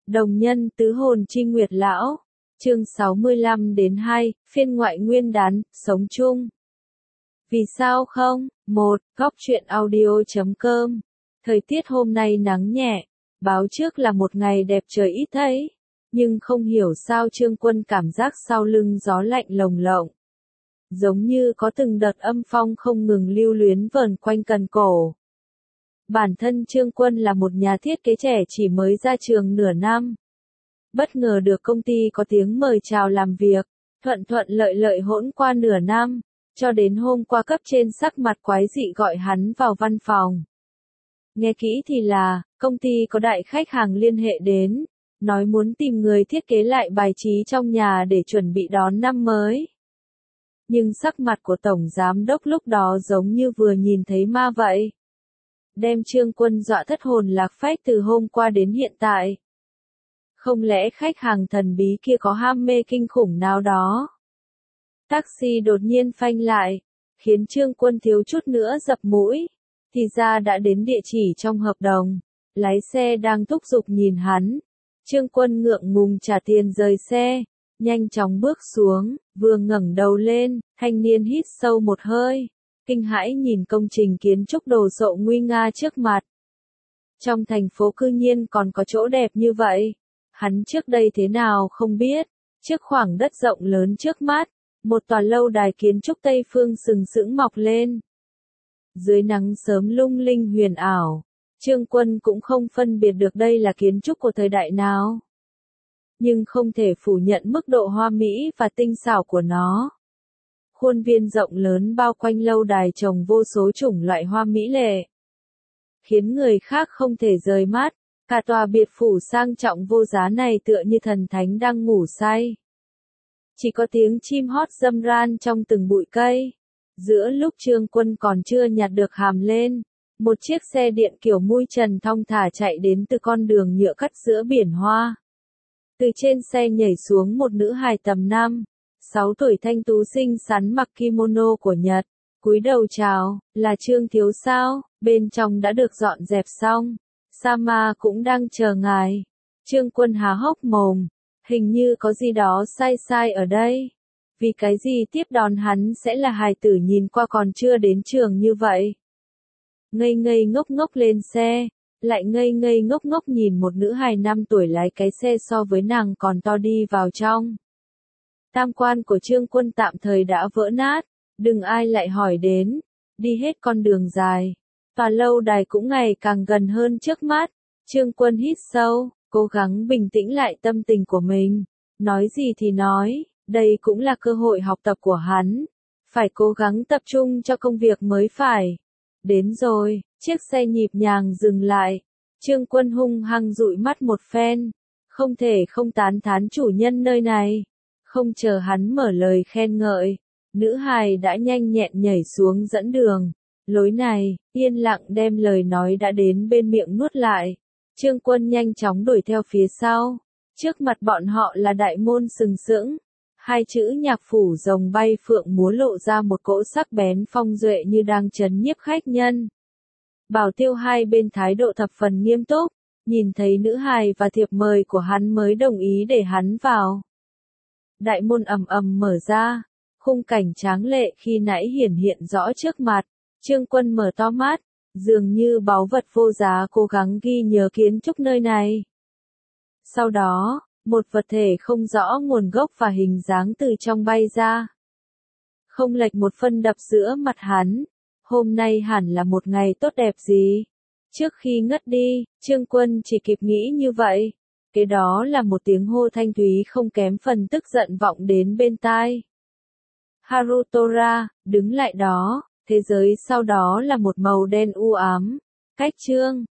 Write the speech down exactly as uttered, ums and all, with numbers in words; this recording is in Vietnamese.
Đồng nhân tứ hồn chi nguyệt lão. Chương sáu mươi lăm đến hai, phiên ngoại nguyên đán, sống chung. Vì sao không? một. Góc truyện audio chấm com. Thời tiết hôm nay nắng nhẹ, báo trước là một ngày đẹp trời ít thấy, nhưng không hiểu sao Trương Quân cảm giác sau lưng gió lạnh lồng lộng. Giống như có từng đợt âm phong không ngừng lưu luyến vờn quanh cần cổ. Bản thân Trương Quân là một nhà thiết kế trẻ chỉ mới ra trường nửa năm. Bất ngờ được công ty có tiếng mời chào làm việc, thuận thuận lợi lợi hỗn qua nửa năm, cho đến hôm qua cấp trên sắc mặt quái dị gọi hắn vào văn phòng. Nghe kỹ thì là, công ty có đại khách hàng liên hệ đến, nói muốn tìm người thiết kế lại bài trí trong nhà để chuẩn bị đón năm mới. Nhưng sắc mặt của Tổng Giám Đốc lúc đó giống như vừa nhìn thấy ma vậy. Đem Trương Quân dọa thất hồn lạc phách từ hôm qua đến hiện tại. Không lẽ khách hàng thần bí kia có ham mê kinh khủng nào đó? Taxi đột nhiên phanh lại, khiến Trương Quân thiếu chút nữa dập mũi. Thì ra đã đến địa chỉ trong hợp đồng, lái xe đang thúc giục nhìn hắn. Trương Quân ngượng ngùng trả tiền rời xe, nhanh chóng bước xuống, vừa ngẩng đầu lên, thanh niên hít sâu một hơi, kinh hãi nhìn công trình kiến trúc đồ sộ nguy nga trước mặt. Trong thành phố cư nhiên còn có chỗ đẹp như vậy, hắn trước đây thế nào không biết. Trước khoảng đất rộng lớn trước mắt, một tòa lâu đài kiến trúc Tây phương sừng sững mọc lên. Dưới nắng sớm lung linh huyền ảo, Trương Quân cũng không phân biệt được đây là kiến trúc của thời đại nào. Nhưng không thể phủ nhận mức độ hoa mỹ và tinh xảo của nó. Khuôn viên rộng lớn bao quanh lâu đài trồng vô số chủng loại hoa mỹ lệ, khiến người khác không thể rời mắt. Cả tòa biệt phủ sang trọng vô giá này tựa như thần thánh đang ngủ say. Chỉ có tiếng chim hót râm ran trong từng bụi cây. Giữa lúc Trương Quân còn chưa nhặt được hàm lên, một chiếc xe điện kiểu mui trần thong thả chạy đến từ con đường nhựa cắt giữa biển hoa. Từ trên xe nhảy xuống một nữ hài tầm năm, sáu tuổi thanh tú xinh xắn mặc kimono của Nhật, cúi đầu chào, là Trương thiếu sao, bên trong đã được dọn dẹp xong. Sama cũng đang chờ ngài. Trương Quân há hốc mồm, hình như có gì đó sai sai ở đây. Vì cái gì tiếp đón hắn sẽ là hài tử nhìn qua còn chưa đến trường như vậy. Ngây ngây ngốc ngốc lên xe, lại ngây ngây ngốc ngốc nhìn một nữ hài năm tuổi lái cái xe so với nàng còn to đi vào trong. Tam quan của Trương Quân tạm thời đã vỡ nát, đừng ai lại hỏi đến, đi hết con đường dài. Tòa lâu đài cũng ngày càng gần hơn trước mắt. Trương Quân hít sâu, cố gắng bình tĩnh lại tâm tình của mình. Nói gì thì nói, đây cũng là cơ hội học tập của hắn. Phải cố gắng tập trung cho công việc mới phải. Đến rồi, chiếc xe nhịp nhàng dừng lại. Trương Quân hung hăng dụi mắt một phen. Không thể không tán thán chủ nhân nơi này. Không chờ hắn mở lời khen ngợi, nữ hài đã nhanh nhẹn nhảy xuống dẫn đường. Lối này, yên lặng đem lời nói đã đến bên miệng nuốt lại. Trương Quân nhanh chóng đuổi theo phía sau. Trước mặt bọn họ là đại môn sừng sững. Hai chữ nhạc phủ rồng bay phượng múa lộ ra một cỗ sắc bén phong duệ như đang trấn nhiếp khách nhân. Bảo tiêu hai bên thái độ thập phần nghiêm túc, nhìn thấy nữ hài và thiệp mời của hắn mới đồng ý để hắn vào. Đại môn ầm ầm mở ra, khung cảnh tráng lệ khi nãy hiển hiện rõ trước mặt. Trương Quân mở to mắt, dường như báu vật vô giá cố gắng ghi nhớ kiến trúc nơi này. Sau đó, một vật thể không rõ nguồn gốc và hình dáng từ trong bay ra. Không lệch một phân đập giữa mặt hắn. Hôm nay hẳn là một ngày tốt đẹp gì? Trước khi ngất đi, Trương Quân chỉ kịp nghĩ như vậy. Kế đó là một tiếng hô thanh thúy không kém phần tức giận vọng đến bên tai. Harutora, đứng lại đó. Thế giới sau đó là một màu đen u ám. Cách Trương